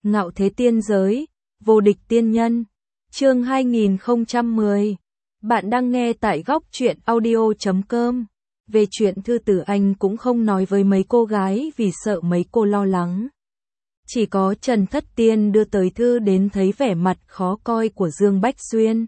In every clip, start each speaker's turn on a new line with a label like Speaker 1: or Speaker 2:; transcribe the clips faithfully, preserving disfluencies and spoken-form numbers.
Speaker 1: Ngạo thế tiên giới, vô địch tiên nhân. Chương hai nghìn không trăm mười. Bạn đang nghe tại góc truyện audio chấm com. Về chuyện thư tử anh cũng không nói với mấy cô gái vì sợ mấy cô lo lắng. Chỉ có Trần Thất Tiên đưa tới thư đến thấy vẻ mặt khó coi của Dương Bách Xuyên.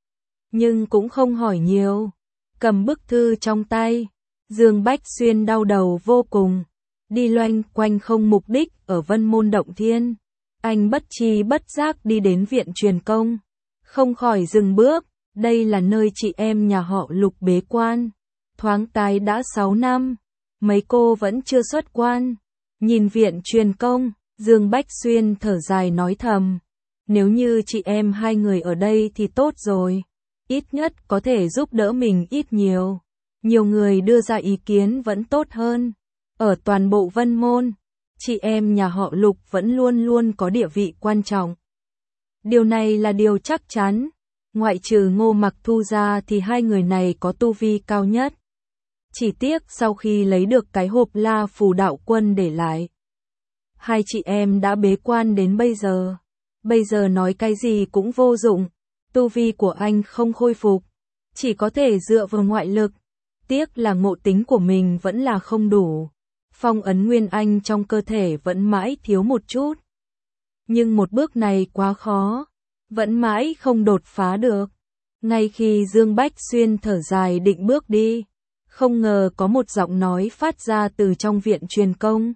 Speaker 1: Nhưng cũng không hỏi nhiều. Cầm bức thư trong tay, Dương Bách Xuyên đau đầu vô cùng. Đi loanh quanh không mục đích ở Vân Môn Động Thiên. Anh bất tri bất giác đi đến viện truyền công. Không khỏi dừng bước, đây là nơi chị em nhà họ Lục bế quan. Thoáng cái đã sáu năm, mấy cô vẫn chưa xuất quan. Nhìn viện truyền công, Dương Bách Xuyên thở dài nói thầm. Nếu như chị em hai người ở đây thì tốt rồi. Ít nhất có thể giúp đỡ mình ít nhiều. Nhiều người đưa ra ý kiến vẫn tốt hơn. Ở toàn bộ Vân Môn, chị em nhà họ Lục vẫn luôn luôn có địa vị quan trọng. Điều này là điều chắc chắn. Ngoại trừ Ngô Mặc Thu ra thì hai người này có tu vi cao nhất. Chỉ tiếc sau khi lấy được cái hộp La Phù Đạo Quân để lại, hai chị em đã bế quan đến bây giờ. Bây giờ nói cái gì cũng vô dụng. Tu vi của anh không khôi phục, chỉ có thể dựa vào ngoại lực. Tiếc là ngộ tính của mình vẫn là không đủ. Phong ấn Nguyên Anh trong cơ thể vẫn mãi thiếu một chút. Nhưng một bước này quá khó, vẫn mãi không đột phá được. Ngay khi Dương Bách Xuyên thở dài định bước đi, không ngờ có một giọng nói phát ra từ trong viện truyền công.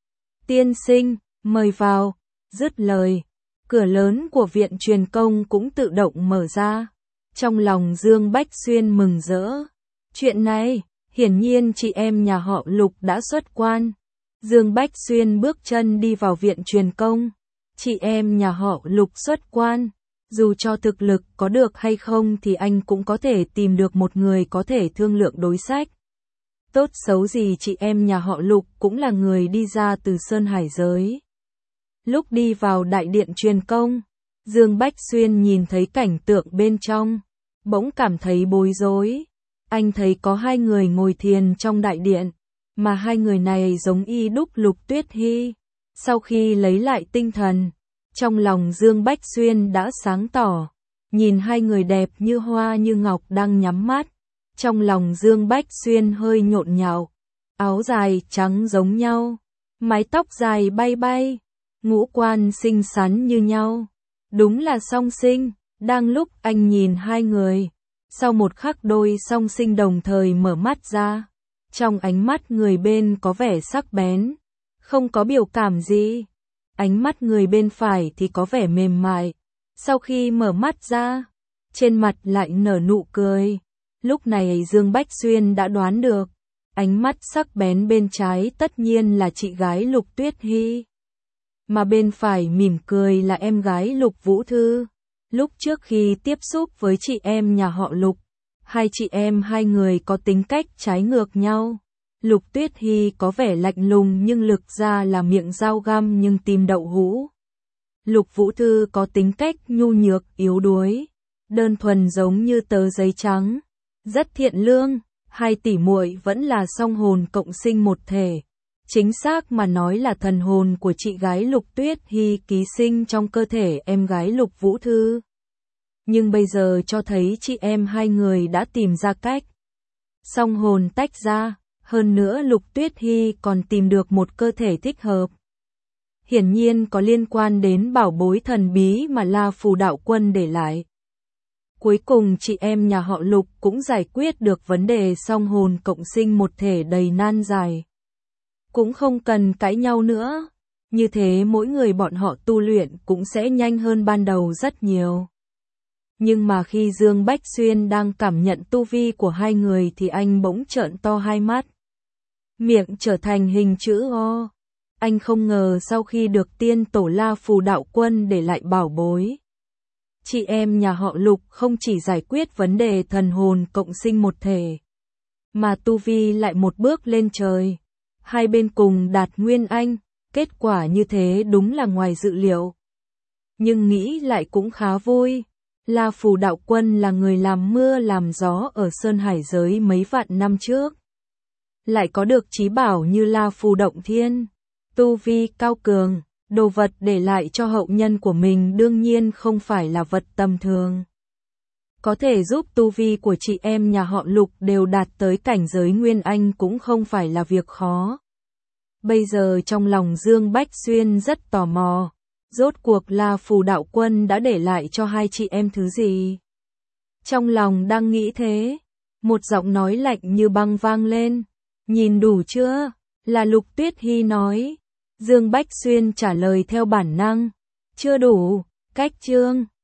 Speaker 1: Tiên sinh, mời vào. Dứt lời, cửa lớn của viện truyền công cũng tự động mở ra. Trong lòng Dương Bách Xuyên mừng rỡ. Chuyện này, hiển nhiên chị em nhà họ Lục đã xuất quan. Dương Bách Xuyên bước chân đi vào viện truyền công. Chị em nhà họ Lục xuất quan. Dù cho thực lực có được hay không thì anh cũng có thể tìm được một người có thể thương lượng đối sách. Tốt xấu gì chị em nhà họ Lục cũng là người đi ra từ Sơn Hải giới. Lúc đi vào đại điện truyền công, Dương Bách Xuyên nhìn thấy cảnh tượng bên trong, bỗng cảm thấy bối rối. Anh thấy có hai người ngồi thiền trong đại điện, mà hai người này giống y đúc Lục Tuyết Hy. Sau khi lấy lại tinh thần, trong lòng Dương Bách Xuyên đã sáng tỏ, nhìn hai người đẹp như hoa như ngọc đang nhắm mắt. Trong lòng Dương Bách Xuyên hơi nhộn nhạo, áo dài trắng giống nhau, mái tóc dài bay bay, ngũ quan xinh xắn như nhau. Đúng là song sinh. Đang lúc anh nhìn hai người, sau một khắc đôi song sinh đồng thời mở mắt ra. Trong ánh mắt người bên có vẻ sắc bén, không có biểu cảm gì. Ánh mắt người bên phải thì có vẻ mềm mại. Sau khi mở mắt ra, trên mặt lại nở nụ cười. Lúc này Dương Bách Xuyên đã đoán được, ánh mắt sắc bén bên trái tất nhiên là chị gái Lục Tuyết Hy, mà bên phải mỉm cười là em gái Lục Vũ Thư. Lúc trước khi tiếp xúc với chị em nhà họ Lục, hai chị em hai người có tính cách trái ngược nhau. Lục Tuyết Hy có vẻ lạnh lùng nhưng lực ra là miệng dao găm nhưng tim đậu hũ. Lục Vũ Thư có tính cách nhu nhược, yếu đuối, đơn thuần giống như tờ giấy trắng, rất thiện lương. Hai tỷ muội vẫn là song hồn cộng sinh một thể. Chính xác mà nói là thần hồn của chị gái Lục Tuyết Hy ký sinh trong cơ thể em gái Lục Vũ Thư. Nhưng bây giờ cho thấy chị em hai người đã tìm ra cách song hồn tách ra, hơn nữa Lục Tuyết Hy còn tìm được một cơ thể thích hợp. Hiển nhiên có liên quan đến bảo bối thần bí mà La Phù Đạo Quân để lại. Cuối cùng chị em nhà họ Lục cũng giải quyết được vấn đề song hồn cộng sinh một thể đầy nan giải. Cũng không cần cãi nhau nữa. Như thế mỗi người bọn họ tu luyện cũng sẽ nhanh hơn ban đầu rất nhiều. Nhưng mà khi Dương Bách Xuyên đang cảm nhận tu vi của hai người thì anh bỗng trợn to hai mắt. Miệng trở thành hình chữ O. Anh không ngờ sau khi được tiên tổ La Phù Đạo Quân để lại bảo bối, chị em nhà họ Lục không chỉ giải quyết vấn đề thần hồn cộng sinh một thể, mà tu vi lại một bước lên trời. Hai bên cùng đạt Nguyên Anh, kết quả như thế đúng là ngoài dự liệu. Nhưng nghĩ lại cũng khá vui. La Phù Đạo Quân là người làm mưa làm gió ở Sơn Hải giới mấy vạn năm trước. Lại có được chí bảo như La Phù Động Thiên, tu vi cao cường, Đồ vật để lại cho hậu nhân của mình đương nhiên không phải là vật tầm thường. Có thể giúp tu vi của chị em nhà họ Lục đều đạt tới cảnh giới Nguyên Anh cũng không phải là việc khó. Bây giờ trong lòng Dương Bách Xuyên rất tò mò, rốt cuộc là Phù Đạo Quân đã để lại cho hai chị em thứ gì? Trong lòng đang nghĩ thế, một giọng nói lạnh như băng vang lên, nhìn đủ chưa? Là Lục Tuyết Hy nói. Dương Bách Xuyên trả lời theo bản năng, chưa đủ, cách chương.